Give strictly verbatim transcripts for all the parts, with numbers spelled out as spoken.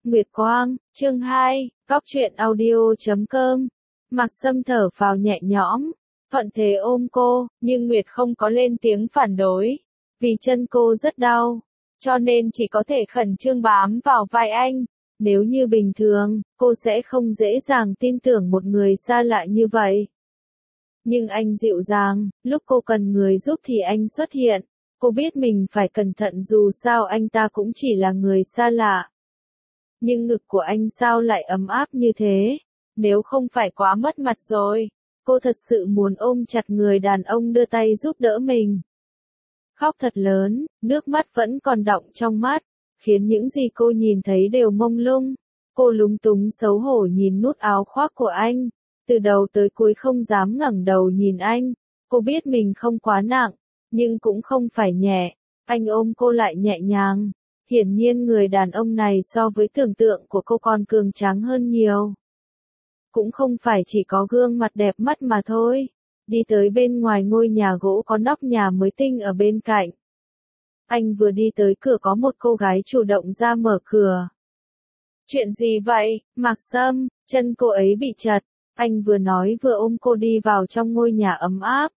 Nguyệt Quang, chương hai, Góc truyện audio chấm com. Mạc Sâm thở phào nhẹ nhõm, thuận thế ôm cô, nhưng Nguyệt không có lên tiếng phản đối, vì chân cô rất đau, cho nên chỉ có thể khẩn trương bám vào vai anh. Nếu như bình thường, cô sẽ không dễ dàng tin tưởng một người xa lạ như vậy. Nhưng anh dịu dàng, lúc cô cần người giúp thì anh xuất hiện. Cô biết mình phải cẩn thận dù sao anh ta cũng chỉ là người xa lạ. Nhưng ngực của anh sao lại ấm áp như thế? Nếu không phải quá mất mặt rồi. Cô thật sự muốn ôm chặt người đàn ông đưa tay giúp đỡ mình. Khóc thật lớn, nước mắt vẫn còn đọng trong mắt, khiến những gì cô nhìn thấy đều mông lung. Cô lúng túng xấu hổ nhìn nút áo khoác của anh, từ đầu tới cuối không dám ngẩng đầu nhìn anh. Cô biết mình không quá nặng, nhưng cũng không phải nhẹ. Anh ôm cô lại nhẹ nhàng. Hiển nhiên người đàn ông này so với tưởng tượng của cô còn cường tráng hơn nhiều. Cũng không phải chỉ có gương mặt đẹp mắt mà thôi. Đi tới bên ngoài ngôi nhà gỗ có nóc nhà mới tinh ở bên cạnh. Anh vừa đi tới cửa có một cô gái chủ động ra mở cửa. Chuyện gì vậy, Mạc Sâm? Chân cô ấy bị trật. Anh vừa nói vừa ôm cô đi vào trong ngôi nhà ấm áp.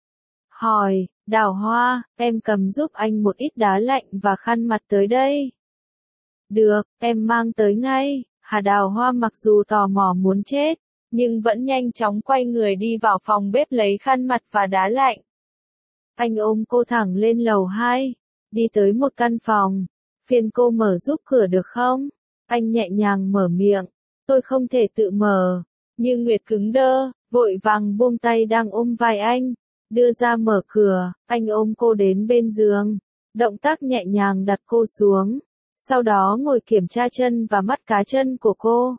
Hỏi, Đào Hoa, em cầm giúp anh một ít đá lạnh và khăn mặt tới đây. Được, em mang tới ngay. Hà Đào Hoa mặc dù tò mò muốn chết, nhưng vẫn nhanh chóng quay người đi vào phòng bếp lấy khăn mặt và đá lạnh. Anh ôm cô thẳng lên lầu hai, đi tới một căn phòng. Phiền cô mở giúp cửa được không? Anh nhẹ nhàng mở miệng. Tôi không thể tự mở. Nhưng Nguyệt cứng đơ, vội vàng buông tay đang ôm vai anh. Đưa ra mở cửa, anh ôm cô đến bên giường. Động tác nhẹ nhàng đặt cô xuống. Sau đó ngồi kiểm tra chân và mắt cá chân của cô.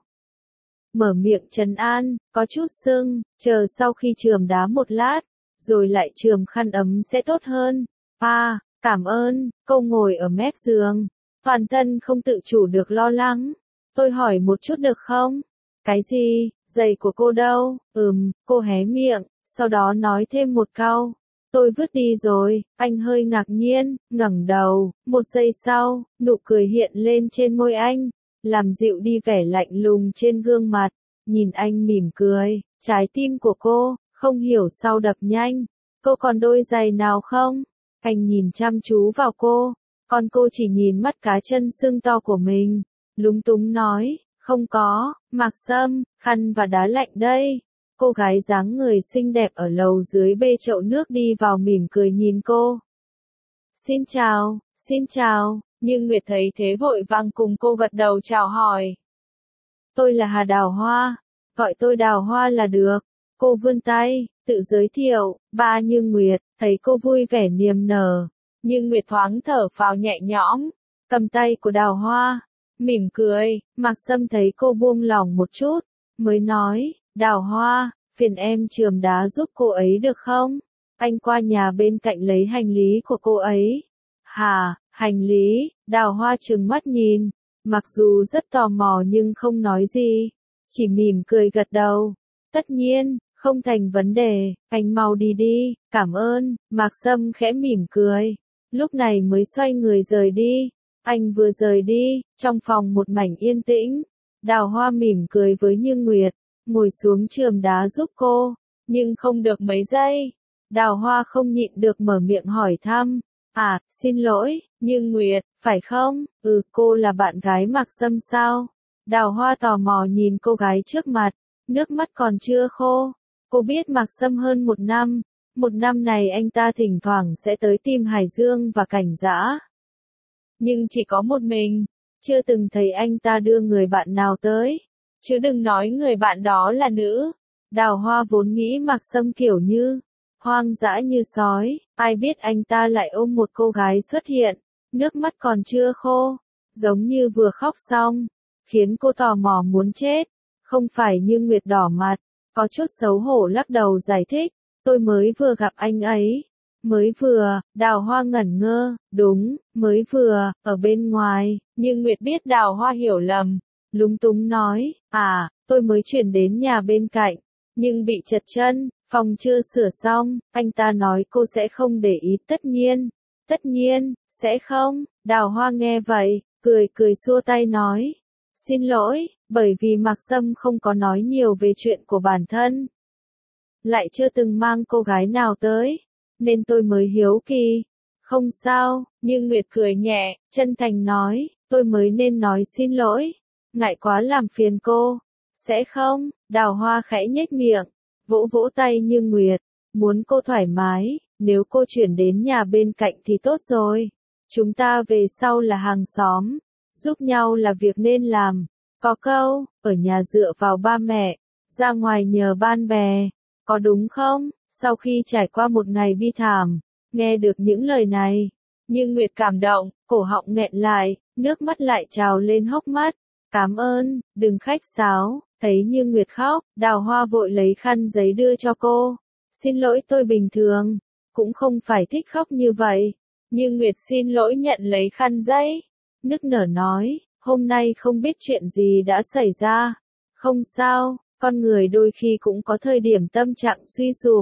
Mở miệng trấn an, có chút sưng, chờ sau khi chườm đá một lát, rồi lại chườm khăn ấm sẽ tốt hơn. À, cảm ơn, cô ngồi ở mép giường. Toàn thân không tự chủ được lo lắng. Tôi hỏi một chút được không? Cái gì, giày của cô đâu? Ừm, cô hé miệng, sau đó nói thêm một câu. Tôi vứt đi rồi. Anh hơi ngạc nhiên, ngẩng đầu. Một giây sau, nụ cười hiện lên trên môi anh, làm dịu đi vẻ lạnh lùng trên gương mặt. Nhìn anh mỉm cười, trái tim của cô, không hiểu sao đập nhanh. Cô còn đôi giày nào không? Anh nhìn chăm chú vào cô, còn cô chỉ nhìn mắt cá chân sưng to của mình. Lúng túng nói, không có, Mạc Sâm, khăn và đá lạnh đây. Cô gái dáng người xinh đẹp ở lầu dưới bê chậu nước đi vào mỉm cười nhìn cô. Xin chào, xin chào, nhưng Nguyệt thấy thế vội vàng cùng cô gật đầu chào hỏi. Tôi là Hà Đào Hoa, gọi tôi Đào Hoa là được. Cô vươn tay, tự giới thiệu, ba như Nguyệt, thấy cô vui vẻ niềm nở. Nhưng Nguyệt thoáng thở phào nhẹ nhõm, cầm tay của Đào Hoa, mỉm cười. Mạc Sâm thấy cô buông lỏng một chút, mới nói, Đào Hoa, phiền em chườm đá giúp cô ấy được không? Anh qua nhà bên cạnh lấy hành lý của cô ấy. Hà, hành lý? Đào Hoa trừng mắt nhìn, mặc dù rất tò mò nhưng không nói gì, chỉ mỉm cười gật đầu. Tất nhiên, không thành vấn đề, anh mau đi đi, cảm ơn. Mạc Sâm khẽ mỉm cười, lúc này mới xoay người rời đi. Anh vừa rời đi, trong phòng một mảnh yên tĩnh. Đào Hoa mỉm cười với Như Nguyệt, ngồi xuống chườm đá giúp cô, nhưng không được mấy giây. Đào Hoa không nhịn được mở miệng hỏi thăm. À, xin lỗi, Như Nguyệt, phải không? Ừ, cô là bạn gái Mạc Sâm sao? Đào Hoa tò mò nhìn cô gái trước mặt, nước mắt còn chưa khô. Cô biết Mạc Sâm hơn một năm, một năm này anh ta thỉnh thoảng sẽ tới tìm Hải Dương và Cảnh Dã. Nhưng chỉ có một mình, chưa từng thấy anh ta đưa người bạn nào tới, chứ đừng nói người bạn đó là nữ. Đào Hoa vốn nghĩ Mạc Sâm kiểu như hoang dã như sói, ai biết anh ta lại ôm một cô gái xuất hiện, nước mắt còn chưa khô, giống như vừa khóc xong, khiến cô tò mò muốn chết. Không phải Như Nguyệt đỏ mặt, có chút xấu hổ lắc đầu giải thích, tôi mới vừa gặp anh ấy. Mới vừa, Đào Hoa ngẩn ngơ, đúng, mới vừa, ở bên ngoài. Nhưng Nguyệt biết Đào Hoa hiểu lầm, lúng túng nói, à, tôi mới chuyển đến nhà bên cạnh, nhưng bị trật chân, phòng chưa sửa xong. Anh ta nói cô sẽ không để ý. Tất nhiên, tất nhiên, sẽ không. Đào Hoa nghe vậy, cười cười xua tay nói, Xin lỗi, bởi vì Mạc Sâm không có nói nhiều về chuyện của bản thân. Lại chưa từng mang cô gái nào tới, nên tôi mới hiếu kỳ. Không sao, nhưng Nguyệt cười nhẹ, chân thành nói, tôi mới nên nói xin lỗi. Ngại quá làm phiền cô. Sẽ không, Đào Hoa khẽ nhếch miệng, vỗ vỗ tay như Nguyệt, muốn cô thoải mái, nếu cô chuyển đến nhà bên cạnh thì tốt rồi. Chúng ta về sau là hàng xóm, giúp nhau là việc nên làm. Có câu, ở nhà dựa vào ba mẹ, ra ngoài nhờ ban bè, có đúng không? Sau khi trải qua một ngày bi thảm, nghe được những lời này, nhưng Nguyệt cảm động, cổ họng nghẹn lại, nước mắt lại trào lên hốc mắt. Cảm ơn, đừng khách sáo. Thấy như Nguyệt khóc, Đào Hoa vội lấy khăn giấy đưa cho cô. Xin lỗi, tôi bình thường, cũng không phải thích khóc như vậy. Nhưng Nguyệt xin lỗi nhận lấy khăn giấy, nức nở nói, hôm nay không biết chuyện gì đã xảy ra. Không sao, con người đôi khi cũng có thời điểm tâm trạng suy sụp.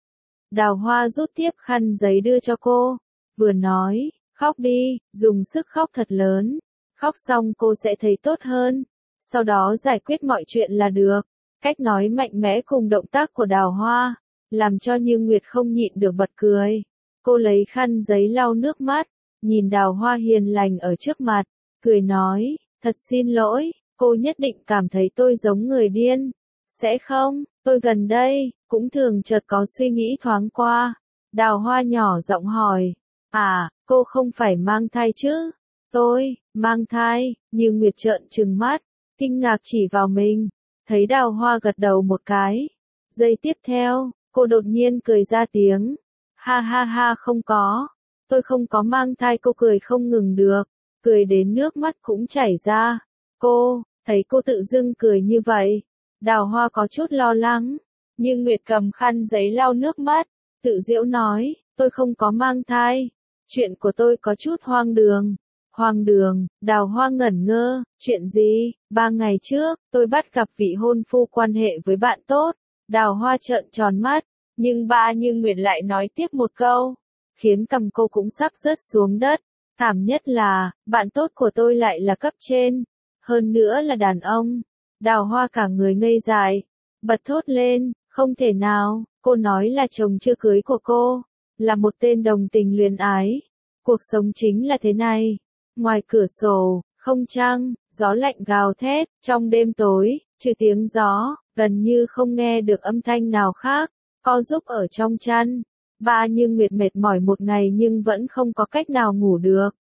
Đào Hoa rút tiếp khăn giấy đưa cho cô, vừa nói, khóc đi, dùng sức khóc thật lớn. Khóc xong cô sẽ thấy tốt hơn. Sau đó giải quyết mọi chuyện là được. Cách nói mạnh mẽ cùng động tác của Đào Hoa, làm cho Như Nguyệt không nhịn được bật cười. Cô lấy khăn giấy lau nước mắt, nhìn Đào Hoa hiền lành ở trước mặt, cười nói, thật xin lỗi, cô nhất định cảm thấy tôi giống người điên. Sẽ không, tôi gần đây, cũng thường chợt có suy nghĩ thoáng qua. Đào Hoa nhỏ giọng hỏi, à, cô không phải mang thai chứ? Tôi, mang thai, Như Nguyệt trợn trừng mắt, kinh ngạc chỉ vào mình, thấy Đào Hoa gật đầu một cái. Giây tiếp theo, cô đột nhiên cười ra tiếng. Ha ha ha, không có, tôi không có mang thai. Cô cười không ngừng được, cười đến nước mắt cũng chảy ra. Cô, thấy cô tự dưng cười như vậy, Đào Hoa có chút lo lắng, nhưng Nguyệt cầm khăn giấy lau nước mắt, tự giễu nói, tôi không có mang thai, chuyện của tôi có chút hoang đường. Hoang đường, Đào Hoa ngẩn ngơ, chuyện gì? Ba ngày trước, tôi bắt gặp vị hôn phu quan hệ với bạn tốt. Đào Hoa trợn tròn mắt, nhưng ba Như Nguyệt lại nói tiếp một câu, khiến cầm cô cũng sắp rớt xuống đất. Thảm nhất là, bạn tốt của tôi lại là cấp trên, hơn nữa là đàn ông. Đào Hoa cả người ngây dại, bật thốt lên, không thể nào, cô nói là chồng chưa cưới của cô, là một tên đồng tình luyến ái. Cuộc sống chính là thế này. Ngoài cửa sổ, không trăng, gió lạnh gào thét, trong đêm tối, trừ tiếng gió, gần như không nghe được âm thanh nào khác, co giúp ở trong chăn. Ba Như Nguyệt mệt mỏi một ngày nhưng vẫn không có cách nào ngủ được.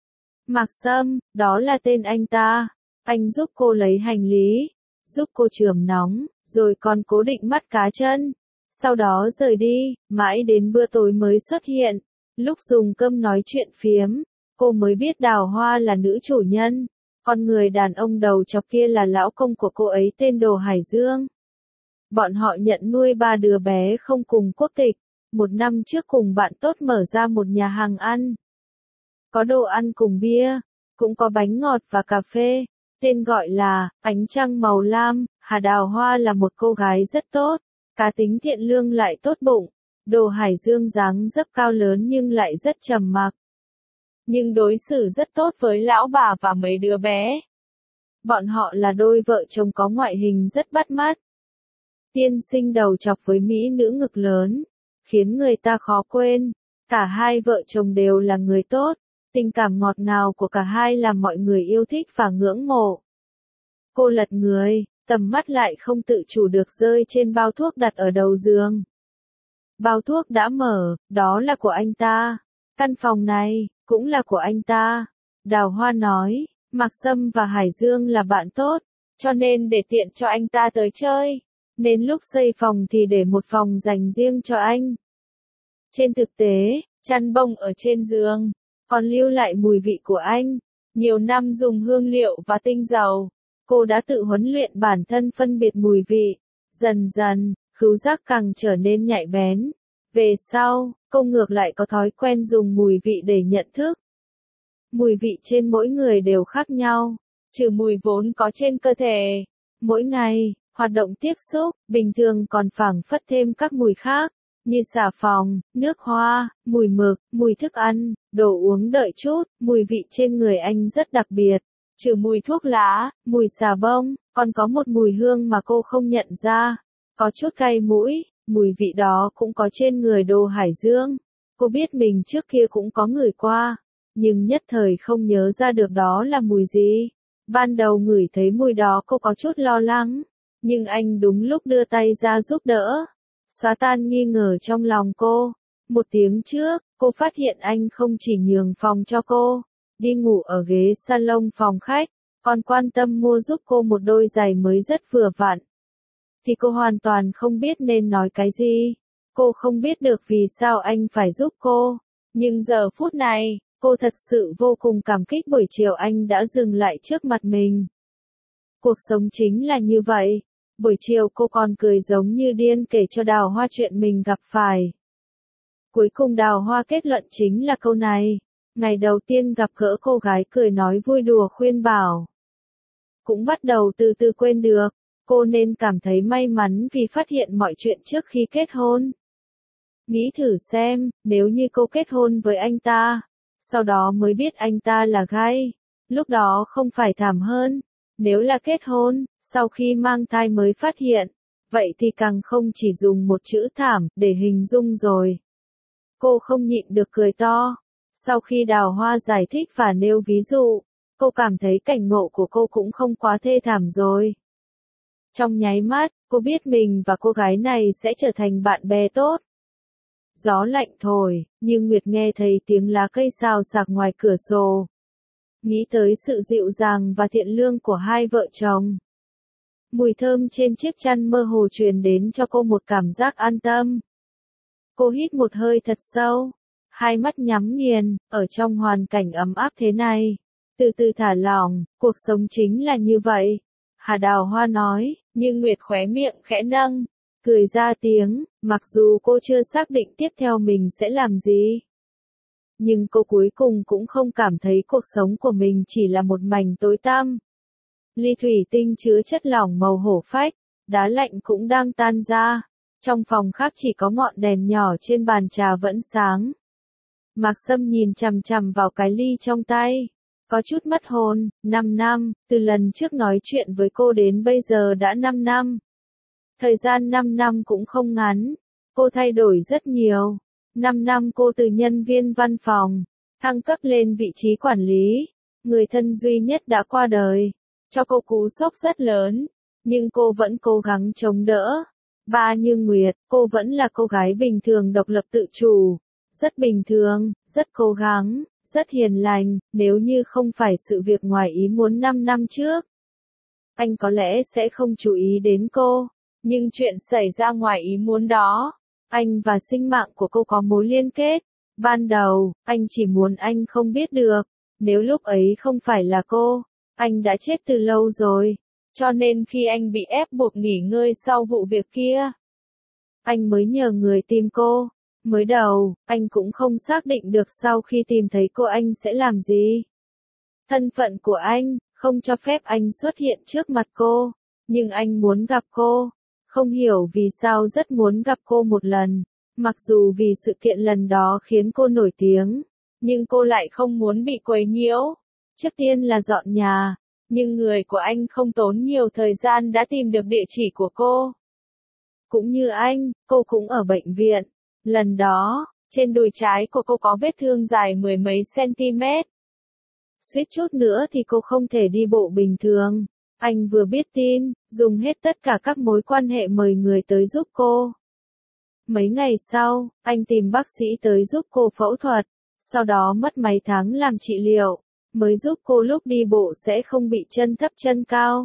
Mạc Sâm, đó là tên anh ta, anh giúp cô lấy hành lý, giúp cô chườm nóng, rồi còn cố định mắt cá chân. Sau đó rời đi, mãi đến bữa tối mới xuất hiện, lúc dùng cơm nói chuyện phiếm. Cô mới biết Đào Hoa là nữ chủ nhân, con người đàn ông đầu chọc kia là lão công của cô ấy tên Đồ Hải Dương. Bọn họ nhận nuôi ba đứa bé không cùng quốc tịch, một năm trước cùng bạn tốt mở ra một nhà hàng ăn. Có đồ ăn cùng bia, cũng có bánh ngọt và cà phê, tên gọi là Ánh Trăng Màu Lam. Hà Đào Hoa là một cô gái rất tốt, cá tính thiện lương lại tốt bụng. Đồ Hải Dương dáng dấp cao lớn nhưng lại rất trầm mặc, nhưng đối xử rất tốt với lão bà và mấy đứa bé. Bọn họ là đôi vợ chồng có ngoại hình rất bắt mắt. Tiên sinh đầu chọc với mỹ nữ ngực lớn, khiến người ta khó quên. Cả hai vợ chồng đều là người tốt, tình cảm ngọt ngào của cả hai làm mọi người yêu thích và ngưỡng mộ. Cô lật người, tầm mắt lại không tự chủ được rơi trên bao thuốc đặt ở đầu giường. Bao thuốc đã mở, đó là của anh ta. Căn phòng này cũng là của anh ta. Đào Hoa nói, Mạc Sâm và Hải Dương là bạn tốt, cho nên để tiện cho anh ta tới chơi, nên lúc xây phòng thì để một phòng dành riêng cho anh. Trên thực tế, chăn bông ở trên giường, còn lưu lại mùi vị của anh. Nhiều năm dùng hương liệu và tinh dầu, cô đã tự huấn luyện bản thân phân biệt mùi vị. Dần dần, khứu giác càng trở nên nhạy bén. Về sau, cô ngược lại có thói quen dùng mùi vị để nhận thức. Mùi vị trên mỗi người đều khác nhau, trừ mùi vốn có trên cơ thể. Mỗi ngày, hoạt động tiếp xúc, bình thường còn phảng phất thêm các mùi khác, như xà phòng, nước hoa, mùi mực, mùi thức ăn, đồ uống đợi chút. Mùi vị trên người anh rất đặc biệt, Trừ mùi thuốc lá, mùi xà bông, còn có một mùi hương mà cô không nhận ra. Có chút cay mũi, mùi vị đó cũng có trên người Đồ Hải Dương. Cô biết mình trước kia cũng có ngửi qua, nhưng nhất thời không nhớ ra được đó là mùi gì. Ban đầu ngửi thấy mùi đó cô có chút lo lắng, nhưng anh đúng lúc đưa tay ra giúp đỡ, xóa tan nghi ngờ trong lòng cô. Một tiếng trước, cô phát hiện anh không chỉ nhường phòng cho cô, đi ngủ ở ghế salon phòng khách, còn quan tâm mua giúp cô một đôi giày mới rất vừa vặn. Thì cô hoàn toàn không biết nên nói cái gì. Cô không biết được vì sao anh phải giúp cô. Nhưng giờ phút này, cô thật sự vô cùng cảm kích buổi chiều anh đã dừng lại trước mặt mình. Cuộc sống chính là như vậy. Buổi chiều cô còn cười giống như điên kể cho Đào Hoa chuyện mình gặp phải. Cuối cùng Đào Hoa kết luận chính là câu này. Ngày đầu tiên gặp gỡ cô gái cười nói vui đùa khuyên bảo. Cũng bắt đầu từ từ quên được. Cô nên cảm thấy may mắn vì phát hiện mọi chuyện trước khi kết hôn. Nghĩ thử xem, nếu như cô kết hôn với anh ta, sau đó mới biết anh ta là gay, lúc đó không phải thảm hơn. Nếu là kết hôn, sau khi mang thai mới phát hiện, vậy thì càng không chỉ dùng một chữ thảm để hình dung rồi. Cô không nhịn được cười to. Sau khi Đào Hoa giải thích và nêu ví dụ, cô cảm thấy cảnh ngộ của cô cũng không quá thê thảm rồi. Trong nháy mắt, cô biết mình và cô gái này sẽ trở thành bạn bè tốt. Gió lạnh thổi, nhưng Nguyệt nghe thấy tiếng lá cây xào xạc ngoài cửa sổ. Nghĩ tới sự dịu dàng và thiện lương của hai vợ chồng. Mùi thơm trên chiếc chăn mơ hồ truyền đến cho cô một cảm giác an tâm. Cô hít một hơi thật sâu, hai mắt nhắm nghiền, ở trong hoàn cảnh ấm áp thế này. Từ từ thả lỏng, cuộc sống chính là như vậy. Hà Đào Hoa nói, nhưng Nguyệt khóe miệng khẽ nâng, cười ra tiếng, mặc dù cô chưa xác định tiếp theo mình sẽ làm gì. Nhưng cô cuối cùng cũng không cảm thấy cuộc sống của mình chỉ là một mảnh tối tăm. Ly thủy tinh chứa chất lỏng màu hổ phách, đá lạnh cũng đang tan ra. Trong phòng khác chỉ có ngọn đèn nhỏ trên bàn trà vẫn sáng. Mạc Sâm nhìn chằm chằm vào cái ly trong tay. Có chút mất hồn, năm năm, từ lần trước nói chuyện với cô đến bây giờ đã năm năm. Thời gian năm năm cũng không ngắn, cô thay đổi rất nhiều. năm năm cô từ nhân viên văn phòng, thăng cấp lên vị trí quản lý. Người thân duy nhất đã qua đời, cho cô cú sốc rất lớn, nhưng cô vẫn cố gắng chống đỡ. Ba như Nguyệt, cô vẫn là cô gái bình thường độc lập tự chủ, rất bình thường, rất cố gắng. Rất hiền lành, nếu như không phải sự việc ngoài ý muốn năm năm trước. Anh có lẽ sẽ không chú ý đến cô, nhưng chuyện xảy ra ngoài ý muốn đó, anh và sinh mạng của cô có mối liên kết. Ban đầu, anh chỉ muốn anh không biết được, nếu lúc ấy không phải là cô, anh đã chết từ lâu rồi. Cho nên khi anh bị ép buộc nghỉ ngơi sau vụ việc kia, anh mới nhờ người tìm cô. Mới đầu, anh cũng không xác định được sau khi tìm thấy cô anh sẽ làm gì. Thân phận của anh, không cho phép anh xuất hiện trước mặt cô, nhưng anh muốn gặp cô. Không hiểu vì sao rất muốn gặp cô một lần, mặc dù vì sự kiện lần đó khiến cô nổi tiếng, nhưng cô lại không muốn bị quấy nhiễu. Trước tiên là dọn nhà, nhưng người của anh không tốn nhiều thời gian đã tìm được địa chỉ của cô. Cũng như anh, cô cũng ở bệnh viện. Lần đó, trên đùi trái của cô có vết thương dài mười mấy cm. Suýt chút nữa thì cô không thể đi bộ bình thường. Anh vừa biết tin, dùng hết tất cả các mối quan hệ mời người tới giúp cô. Mấy ngày sau, anh tìm bác sĩ tới giúp cô phẫu thuật, sau đó mất mấy tháng làm trị liệu, mới giúp cô lúc đi bộ sẽ không bị chân thấp chân cao.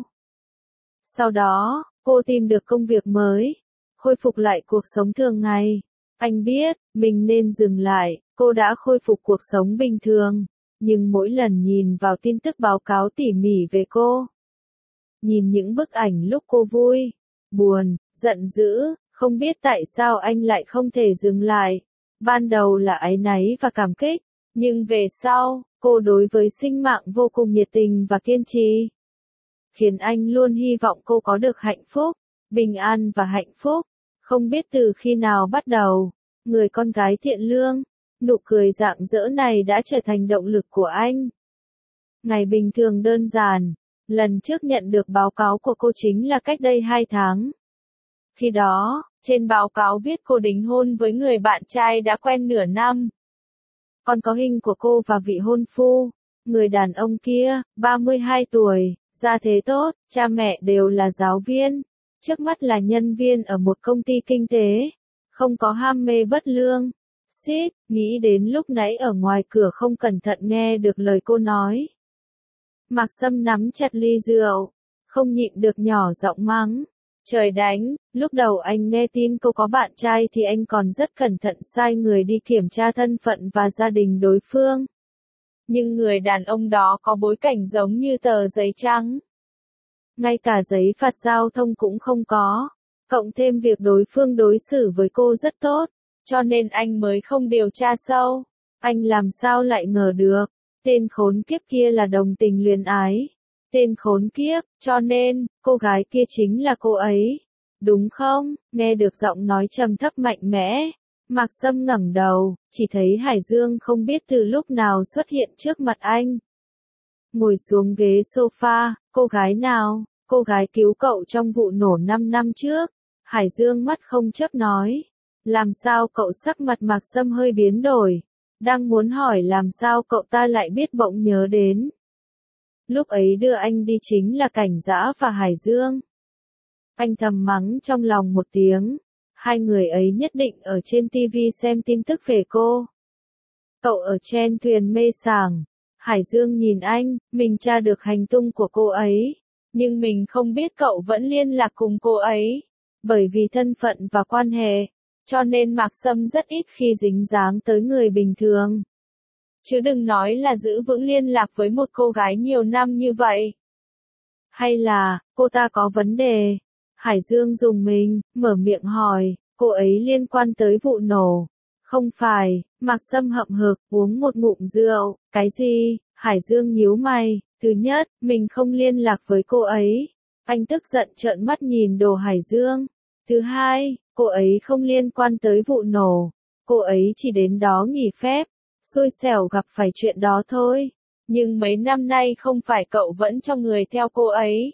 Sau đó, cô tìm được công việc mới, khôi phục lại cuộc sống thường ngày. Anh biết, mình nên dừng lại, cô đã khôi phục cuộc sống bình thường, nhưng mỗi lần nhìn vào tin tức báo cáo tỉ mỉ về cô, nhìn những bức ảnh lúc cô vui, buồn, giận dữ, không biết tại sao anh lại không thể dừng lại. Ban đầu là áy náy và cảm kích, nhưng về sau, cô đối với sinh mạng vô cùng nhiệt tình và kiên trì, khiến anh luôn hy vọng cô có được hạnh phúc, bình an và hạnh phúc. Không biết từ khi nào bắt đầu, người con gái thiện lương, nụ cười rạng rỡ này đã trở thành động lực của anh. Ngày bình thường đơn giản. Lần trước nhận được báo cáo của cô chính là cách đây hai tháng. Khi đó, trên báo cáo viết cô đính hôn với người bạn trai đã quen nửa năm. Còn có hình của cô và vị hôn phu. Người đàn ông kia, ba mươi hai tuổi, gia thế tốt, cha mẹ đều là giáo viên. Trước mắt là nhân viên ở một công ty kinh tế. Không có ham mê bất lương. Xít, nghĩ đến lúc nãy ở ngoài cửa không cẩn thận nghe được lời cô nói. Mạc Sâm nắm chặt ly rượu, không nhịn được nhỏ giọng mắng. Trời đánh, lúc đầu anh nghe tin cô có bạn trai thì anh còn rất cẩn thận sai người đi kiểm tra thân phận và gia đình đối phương. Nhưng người đàn ông đó có bối cảnh giống như tờ giấy trắng. Ngay cả giấy phạt giao thông cũng không có. Cộng thêm việc đối phương đối xử với cô rất tốt, cho nên anh mới không điều tra sâu. Anh làm sao lại ngờ được, tên khốn kiếp kia là đồng tình luyến ái. Tên khốn kiếp, cho nên, cô gái kia chính là cô ấy. Đúng không? Nghe được giọng nói trầm thấp mạnh mẽ. Mạc Sâm ngẩng đầu, chỉ thấy Hải Dương không biết từ lúc nào xuất hiện trước mặt anh. Ngồi xuống ghế sofa, cô gái nào? Cô gái cứu cậu trong vụ nổ năm năm trước. Hải Dương mắt không chớp nói. Làm sao cậu sắc mặt Mạc Sâm hơi biến đổi. Đang muốn hỏi làm sao cậu ta lại biết bỗng nhớ đến. Lúc ấy đưa anh đi chính là Cảnh Dã và Hải Dương. Anh thầm mắng trong lòng một tiếng. Hai người ấy nhất định ở trên ti vi xem tin tức về cô. Cậu ở trên thuyền mê sảng. Hải Dương nhìn anh, mình tra được hành tung của cô ấy. Nhưng mình không biết cậu vẫn liên lạc cùng cô ấy. Bởi vì thân phận và quan hệ. Cho nên Mạc Sâm rất ít khi dính dáng tới người bình thường. Chứ đừng nói là giữ vững liên lạc với một cô gái nhiều năm như vậy. Hay là, cô ta có vấn đề? Hải Dương dùng mình, mở miệng hỏi, cô ấy liên quan tới vụ nổ. Không phải, Mạc Sâm hậm hực, uống một ngụm rượu, cái gì? Hải Dương nhíu mày, thứ nhất, mình không liên lạc với cô ấy. Anh tức giận trợn mắt nhìn đồ Hải Dương. Thứ hai, cô ấy không liên quan tới vụ nổ. Cô ấy chỉ đến đó nghỉ phép. Xui xẻo gặp phải chuyện đó thôi. Nhưng mấy năm nay không phải cậu vẫn cho người theo cô ấy.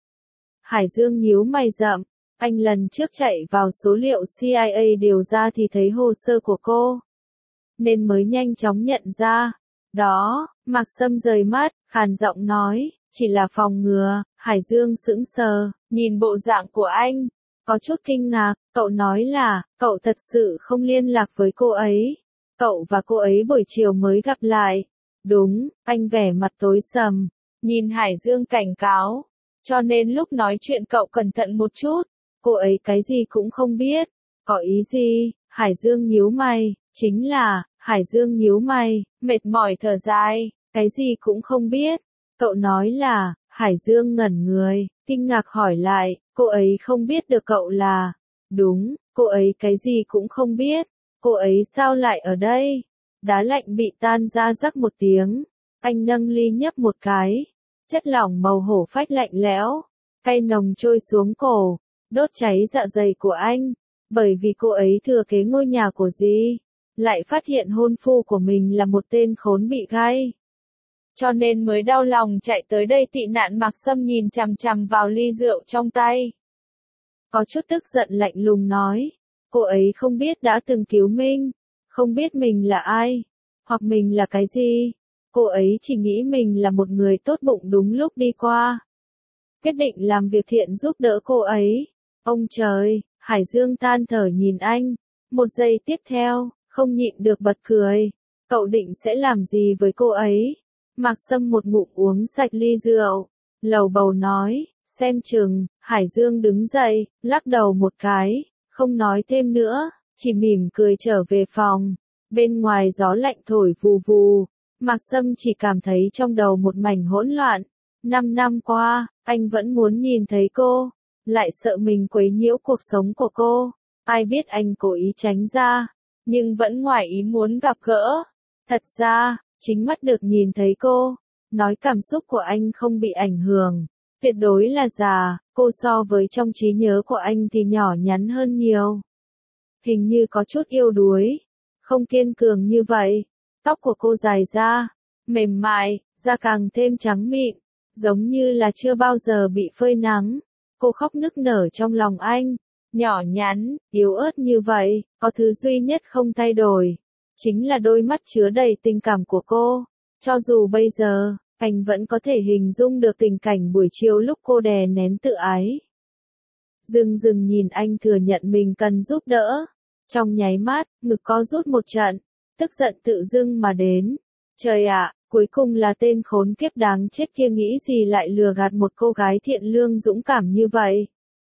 Hải Dương nhíu mày rậm. Anh lần trước chạy vào số liệu C I A điều ra thì thấy hồ sơ của cô. Nên mới nhanh chóng nhận ra. Đó, Mạc Sâm rời mắt, khàn giọng nói, chỉ là phòng ngừa. Hải Dương sững sờ, nhìn bộ dạng của anh. Có chút kinh ngạc, cậu nói là, cậu thật sự không liên lạc với cô ấy. Cậu và cô ấy buổi chiều mới gặp lại. Đúng, anh vẻ mặt tối sầm, nhìn Hải Dương cảnh cáo. Cho nên lúc nói chuyện cậu cẩn thận một chút. Cô ấy cái gì cũng không biết. Có ý gì? Hải Dương nhíu mày. Chính là, Hải Dương nhíu mày, mệt mỏi thở dài. Cái gì cũng không biết. Cậu nói là, Hải Dương ngẩn người, kinh ngạc hỏi lại, cô ấy không biết được cậu là. Đúng, cô ấy cái gì cũng không biết. Cô ấy sao lại ở đây? Đá lạnh bị tan ra rắc một tiếng. Anh nâng ly nhấp một cái. Chất lỏng màu hổ phách lạnh lẽo. Cay nồng trôi xuống cổ. Đốt cháy dạ dày của anh. Bởi vì cô ấy thừa kế ngôi nhà của dì. Lại phát hiện hôn phu của mình là một tên khốn bị gai. Cho nên mới đau lòng chạy tới đây tị nạn. Mạc Sâm nhìn chằm chằm vào ly rượu trong tay. Có chút tức giận lạnh lùng nói. Cô ấy không biết đã từng cứu mình. Không biết mình là ai. Hoặc mình là cái gì. Cô ấy chỉ nghĩ mình là một người tốt bụng đúng lúc đi qua. Quyết định làm việc thiện giúp đỡ cô ấy. Ông trời, Hải Dương than thở nhìn anh. Một giây tiếp theo, không nhịn được bật cười. Cậu định sẽ làm gì với cô ấy? Mạc Sâm một ngụm uống sạch ly rượu. Lầu bầu nói, xem chừng. Hải Dương đứng dậy, lắc đầu một cái. Không nói thêm nữa, chỉ mỉm cười trở về phòng. Bên ngoài gió lạnh thổi vù vù. Mạc Sâm chỉ cảm thấy trong đầu một mảnh hỗn loạn. Năm năm qua, anh vẫn muốn nhìn thấy cô. Lại sợ mình quấy nhiễu cuộc sống của cô. Ai biết anh cố ý tránh ra. Nhưng vẫn ngoài ý muốn gặp gỡ. Thật ra, chính mắt được nhìn thấy cô. Nói cảm xúc của anh không bị ảnh hưởng. Tuyệt đối là già, cô so với trong trí nhớ của anh thì nhỏ nhắn hơn nhiều. Hình như có chút yếu đuối. Không kiên cường như vậy. Tóc của cô dài ra, mềm mại, da càng thêm trắng mịn, giống như là chưa bao giờ bị phơi nắng. Cô khóc nức nở trong lòng anh, nhỏ nhắn, yếu ớt như vậy, có thứ duy nhất không thay đổi, chính là đôi mắt chứa đầy tình cảm của cô. Cho dù bây giờ, anh vẫn có thể hình dung được tình cảnh buổi chiều lúc cô đè nén tự ái. Dừng dừng nhìn anh thừa nhận mình cần giúp đỡ. Trong nháy mắt, ngực co rút một trận, tức giận tự dưng mà đến. Trời ạ, cuối cùng là tên khốn kiếp đáng chết kia nghĩ gì lại lừa gạt một cô gái thiện lương dũng cảm như vậy.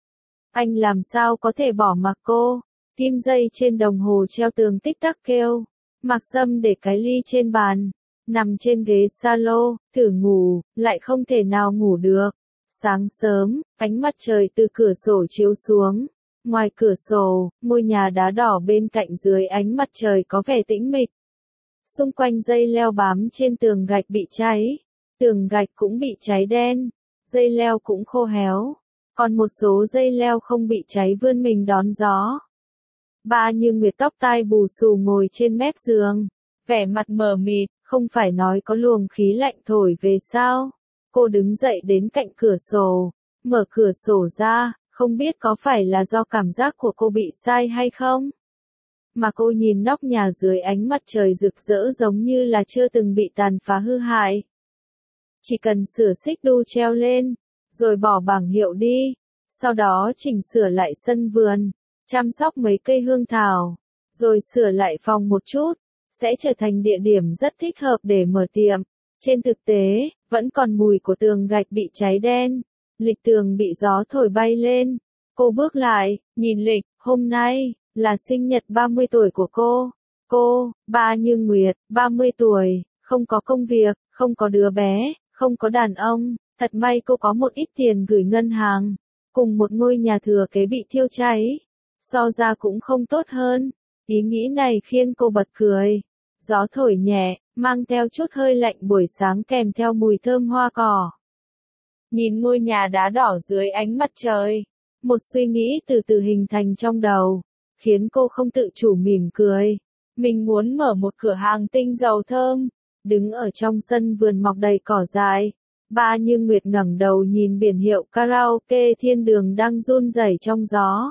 Anh làm sao có thể bỏ mặc cô? Kim dây trên đồng hồ treo tường tích tắc kêu. Mạc Sâm để cái ly trên bàn, nằm trên ghế salon, thử ngủ, lại không thể nào ngủ được. Sáng sớm, ánh mặt trời từ cửa sổ chiếu xuống. Ngoài cửa sổ, ngôi nhà đá đỏ bên cạnh dưới ánh mặt trời có vẻ tĩnh mịch. Xung quanh dây leo bám trên tường gạch bị cháy. Tường gạch cũng bị cháy đen. Dây leo cũng khô héo. Còn một số dây leo không bị cháy vươn mình đón gió. Ba Như Nguyệt tóc tai bù xù ngồi trên mép giường. Vẻ mặt mờ mịt, không phải nói có luồng khí lạnh thổi về sao. Cô đứng dậy đến cạnh cửa sổ. Mở cửa sổ ra, không biết có phải là do cảm giác của cô bị sai hay không. Mà cô nhìn nóc nhà dưới ánh mặt trời rực rỡ giống như là chưa từng bị tàn phá hư hại. Chỉ cần sửa xích đu treo lên, rồi bỏ bảng hiệu đi, sau đó chỉnh sửa lại sân vườn, chăm sóc mấy cây hương thảo, rồi sửa lại phòng một chút, sẽ trở thành địa điểm rất thích hợp để mở tiệm. Trên thực tế, vẫn còn mùi của tường gạch bị cháy đen, lịch tường bị gió thổi bay lên. Cô bước lại, nhìn lịch, hôm nay là sinh nhật ba mươi tuổi của cô. Cô, Ba Như Nguyệt, ba mươi tuổi, không có công việc, không có đứa bé, không có đàn ông, thật may cô có một ít tiền gửi ngân hàng, cùng một ngôi nhà thừa kế bị thiêu cháy. So ra cũng không tốt hơn. Ý nghĩ này khiến cô bật cười. Gió thổi nhẹ, mang theo chút hơi lạnh buổi sáng kèm theo mùi thơm hoa cỏ. Nhìn ngôi nhà đá đỏ dưới ánh mặt trời, một suy nghĩ từ từ hình thành trong đầu, khiến cô không tự chủ mỉm cười. Mình muốn mở một cửa hàng tinh dầu thơm. Đứng ở trong sân vườn mọc đầy cỏ dại, Ba Như Nguyệt ngẩng đầu nhìn biển hiệu karaoke Thiên Đường đang run rẩy trong gió.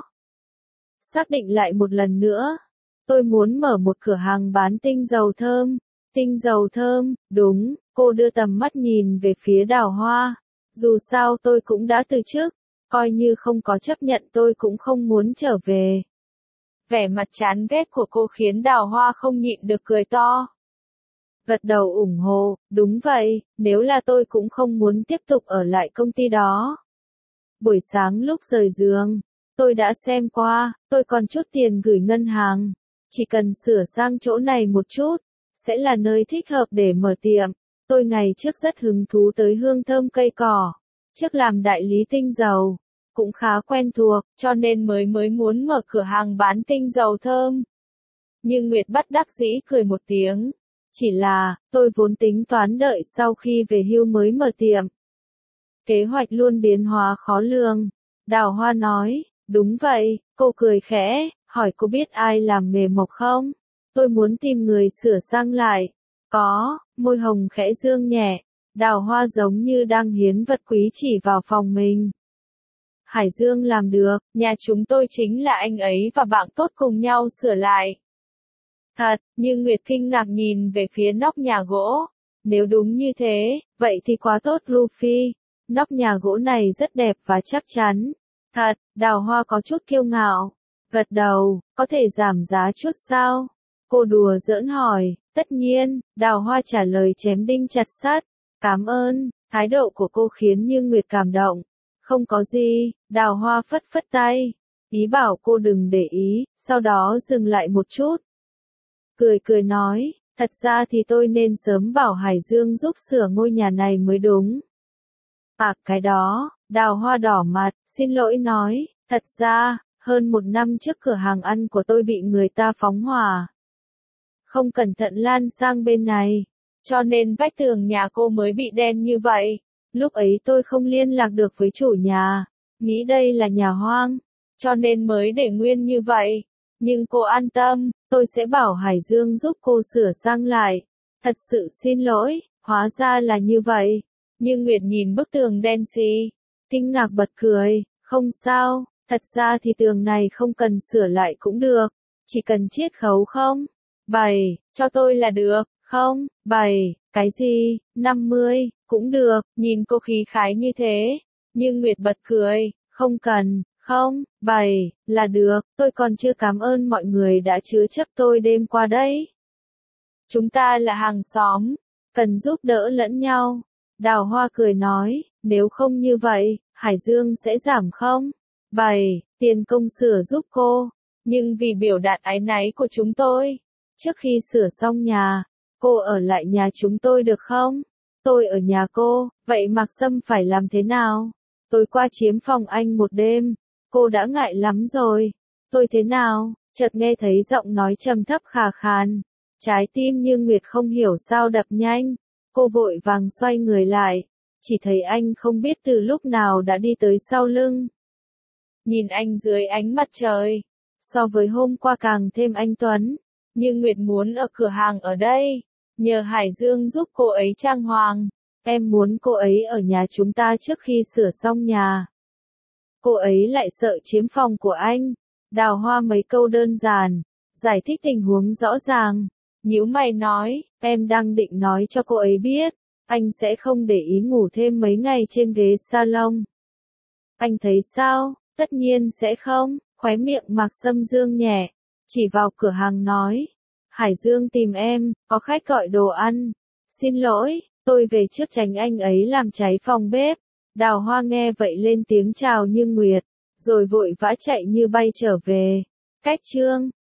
Xác định lại một lần nữa, tôi muốn mở một cửa hàng bán tinh dầu thơm. Tinh dầu thơm, đúng, cô đưa tầm mắt nhìn về phía Đào Hoa. Dù sao tôi cũng đã từ chức, coi như không có chấp nhận tôi cũng không muốn trở về. Vẻ mặt chán ghét của cô khiến Đào Hoa không nhịn được cười to. Gật đầu ủng hộ, đúng vậy, nếu là tôi cũng không muốn tiếp tục ở lại công ty đó. Buổi sáng lúc rời giường, tôi đã xem qua, tôi còn chút tiền gửi ngân hàng. Chỉ cần sửa sang chỗ này một chút, sẽ là nơi thích hợp để mở tiệm. Tôi ngày trước rất hứng thú tới hương thơm cây cỏ. Trước làm đại lý tinh dầu, cũng khá quen thuộc, cho nên mới mới muốn mở cửa hàng bán tinh dầu thơm. Nhưng Nguyệt bất đắc dĩ cười một tiếng. Chỉ là, tôi vốn tính toán đợi sau khi về hưu mới mở tiệm. Kế hoạch luôn biến hóa khó lường. Đào Hoa nói, đúng vậy, cô cười khẽ, hỏi cô biết ai làm nghề mộc không? Tôi muốn tìm người sửa sang lại. Có, môi hồng khẽ dương nhẹ. Đào Hoa giống như đang hiến vật quý chỉ vào phòng mình. Hải Dương làm được, nhà chúng tôi chính là anh ấy và bạn tốt cùng nhau sửa lại. Thật, như Nguyệt kinh ngạc nhìn về phía nóc nhà gỗ. Nếu đúng như thế, vậy thì quá tốt Luffy. Nóc nhà gỗ này rất đẹp và chắc chắn. Thật, Đào Hoa có chút kiêu ngạo. Gật đầu, có thể giảm giá chút sao? Cô đùa giỡn hỏi, tất nhiên, Đào Hoa trả lời chém đinh chặt sắt. Cảm ơn, thái độ của cô khiến Như Nguyệt cảm động. Không có gì, Đào Hoa phất phất tay. Ý bảo cô đừng để ý, sau đó dừng lại một chút. Cười cười nói, thật ra thì tôi nên sớm bảo Hải Dương giúp sửa ngôi nhà này mới đúng. À, cái đó, Đào Hoa đỏ mặt, xin lỗi nói, thật ra, hơn một năm trước cửa hàng ăn của tôi bị người ta phóng hỏa. Không cẩn thận lan sang bên này, cho nên vách tường nhà cô mới bị đen như vậy. Lúc ấy tôi không liên lạc được với chủ nhà, nghĩ đây là nhà hoang, cho nên mới để nguyên như vậy. Nhưng cô an tâm, tôi sẽ bảo Hải Dương giúp cô sửa sang lại. Thật sự xin lỗi, Hóa ra là như vậy. Như Nguyệt nhìn bức tường đen xì, kinh ngạc bật cười, không sao, thật ra thì tường này không cần sửa lại cũng được, chỉ cần chiết khấu không? Bảy, cho tôi là được, không? Bảy, cái gì? Năm mươi, cũng được, nhìn cô khí khái như thế. Như Nguyệt bật cười, không cần, không? Bảy, là được, tôi còn chưa cảm ơn mọi người đã chứa chấp tôi đêm qua đấy. Chúng ta là hàng xóm, cần giúp đỡ lẫn nhau. Đào Hoa cười nói, nếu không như vậy, Hải Dương sẽ giảm không? Bảy, tiền công sửa giúp cô, nhưng vì biểu đạt áy náy của chúng tôi, trước khi sửa xong nhà, cô ở lại nhà chúng tôi được không? Tôi ở nhà cô, vậy Mạc Sâm phải làm thế nào? Tôi qua chiếm phòng anh một đêm, cô đã ngại lắm rồi. Tôi thế nào? Chợt nghe thấy giọng nói trầm thấp khà khàn. Trái tim Như Nguyệt không hiểu sao đập nhanh. Cô vội vàng xoay người lại, chỉ thấy anh không biết từ lúc nào đã đi tới sau lưng. Nhìn anh dưới ánh mặt trời, so với hôm qua càng thêm anh tuấn. Như Nguyệt muốn ở cửa hàng ở đây, nhờ Hải Dương giúp cô ấy trang hoàng. Em muốn cô ấy ở nhà chúng ta trước khi sửa xong nhà. Cô ấy lại sợ chiếm phòng của anh. Đào Hoa mấy câu đơn giản, giải thích tình huống rõ ràng. Nhíu mày nói, em đang định nói cho cô ấy biết, anh sẽ không để ý ngủ thêm mấy ngày trên ghế salon. Anh thấy sao? Tất nhiên sẽ không, khóe miệng Mạc Sâm dương nhẹ, chỉ vào cửa hàng nói. Hải Dương tìm em, có khách gọi đồ ăn. Xin lỗi, tôi về trước tránh anh ấy làm cháy phòng bếp. Đào Hoa nghe vậy lên tiếng chào Như Nguyệt, rồi vội vã chạy như bay trở về. Cách chương